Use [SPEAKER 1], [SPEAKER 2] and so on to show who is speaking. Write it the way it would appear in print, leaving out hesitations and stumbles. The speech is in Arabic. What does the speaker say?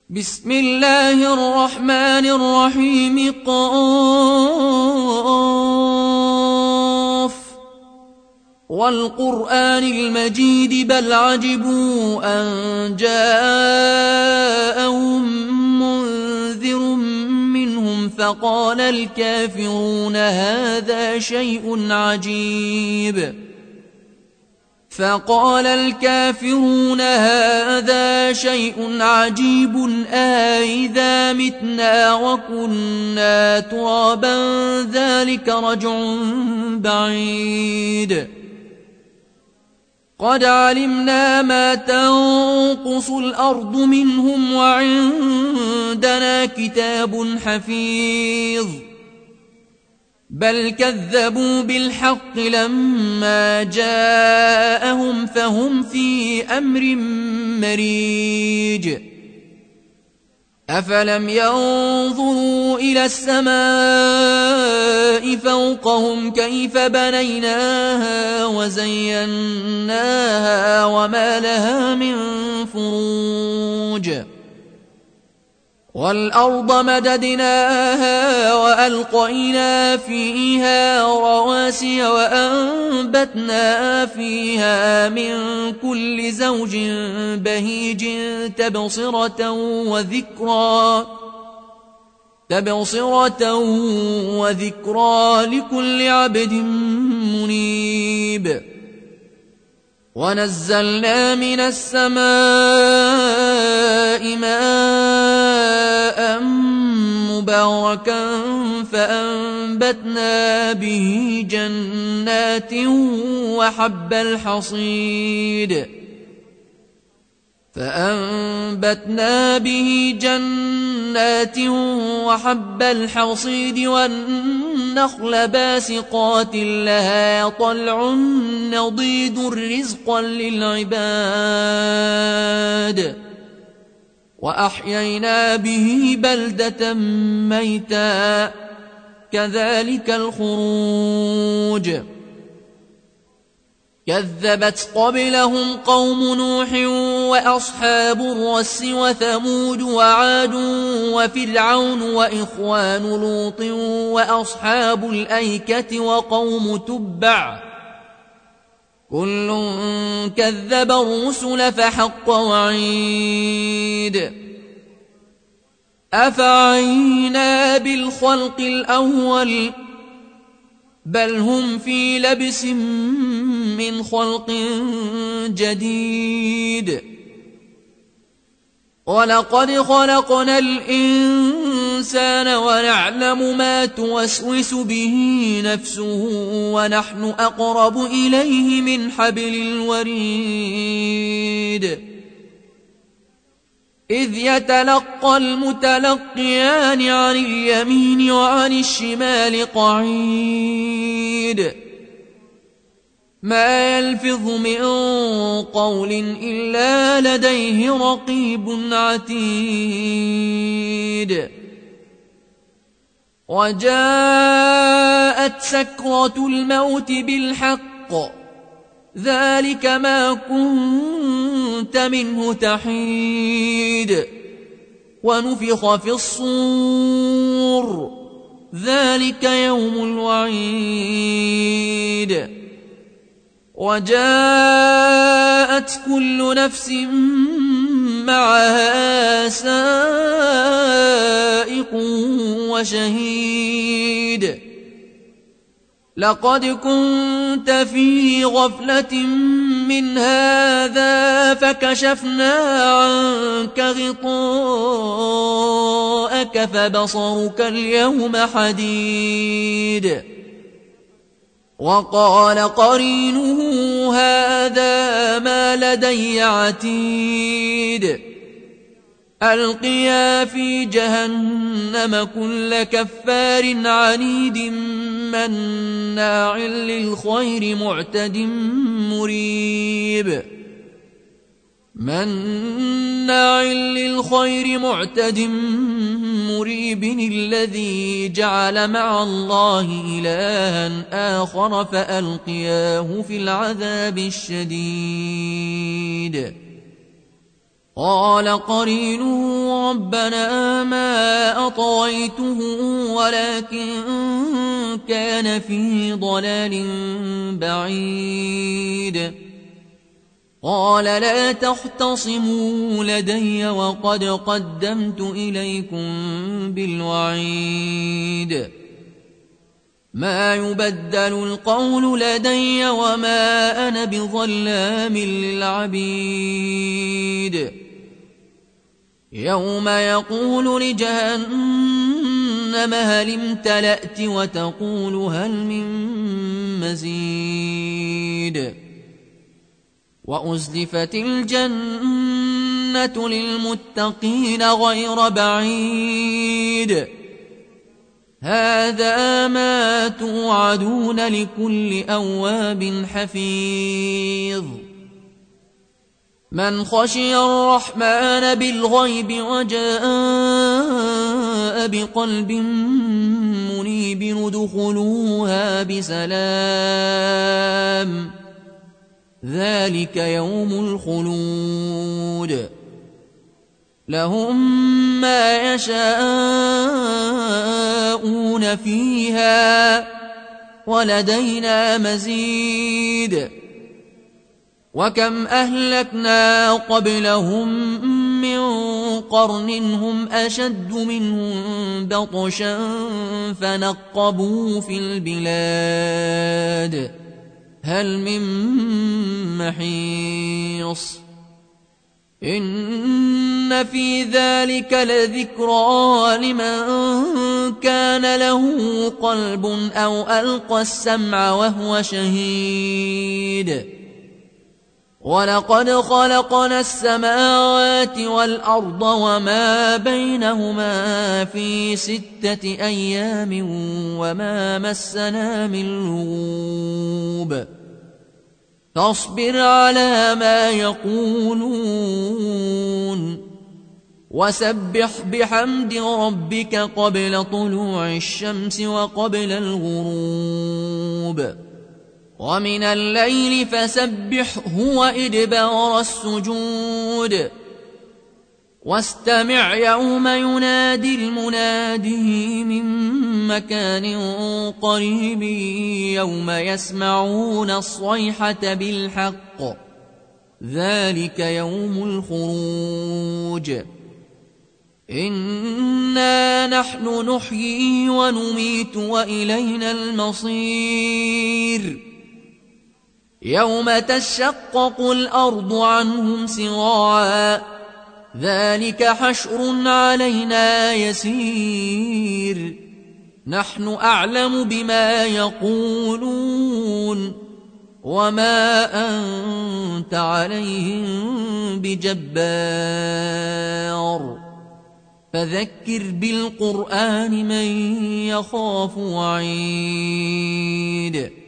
[SPEAKER 1] بسم الله الرحمن الرحيم قاف والقرآن المجيد بل عجبوا أن جاءهم منذر منهم فقال الكافرون هذا شيء عجيب أإذا متنا وكنا ترابا ذلك رجع بعيد قد علمنا ما تنقص الأرض منهم وعندنا كتاب حفيظ بل كذبوا بالحق لما جاءهم فهم في أمر مريج أفلم ينظروا إلى السماء فوقهم كيف بنيناها وزيناها وما لها من فروج والأرض مددناها وألقينا فيها رواسي وأنبتنا فيها من كل زوج بهيج تبصرة وذكرى لكل عبد منيب ونزلنا من السماء ماء مباركا فأنبتنا به جنات وحب الحصيد والنخل باسقات لها طلع نضيد رزقا للعباد وأحيينا به بلدة ميتا كذلك الخروج كذبت قبلهم قوم نوح وأصحاب الرس وثمود وعاد وفرعون وإخوان لوط وأصحاب الأيكة وقوم تبع كل كذب الرسل فحق وعيد أفعينا بالخلق الأول بل هم في لبس من خلق جديد ولقد خلقنا الإنسان ونعلم ما توسوس به نفسه ونحن أقرب إليه من حبل الوريد إذ يتلقى المتلقيان عن اليمين وعن الشمال قعيد ما يلفظ من قول إلا لديه رقيب عتيد وجاءت سكرة الموت بالحق ذلك ما كنت منه تحيد ونفخ في الصور ذلك يوم الوعيد وجاءت كل نفس معها سائق وشهيد لقد كنت في غفلة من هذا فكشفنا عنك غطاءك فبصرك اليوم حديد وقال قرينه هذا ما لدي عتيد ألقيا في جهنم كل كفار عنيد مناع للخير معتد مريب الذي جعل مع الله إلها آخر فألقياه في العذاب الشديد قال قرينه ربنا ما أطغيته ولكن كان في ضلال بعيد. قال لا تختصموا لدي وقد قدمت إليكم بالوعيد. ما يبدل القول لدي وما أنا بظلام للعبيد. يوم يقول لجهنم هل امتلأت وتقول هل من مزيد. وأزلفت الجنة للمتقين غير بعيد. هذا ما توعدون لكل أواب حفيظ. من خشي الرحمن بالغيب وجاء بقلب منيب ادخلوها بسلام. ذلك يوم الخلود. لهم ما يشاءون فيها ولدينا مزيد. وكم أهلكنا قبلهم من قرن هم أشد منهم بطشا فنقبوا في البلاد هل من محيص. إن في ذلك لذكرى لمن كان له قلب أو ألقى السمع وهو شهيد. ولقد خلقنا السماوات والأرض وما بينهما في 6 أيام وما مسنا من لغوب. فاصبر على ما يقولون وسبح بحمد ربك قبل طلوع الشمس وقبل الغروب. ومن الليل فسبحه وإدبار السجود. واستمع يوم ينادي المنادي من مكان قريب يوم يسمعون الصيحة بالحق. ذلك يوم الخروج. إنا نحن نحيي ونميت وإلينا المصير. يوم تشقق الأرض عنهم سراعا. ذلك حشر علينا يسير. نحن أعلم بما يقولون وما أنت عليهم بجبار. فذكر بالقرآن من يخاف وعيد.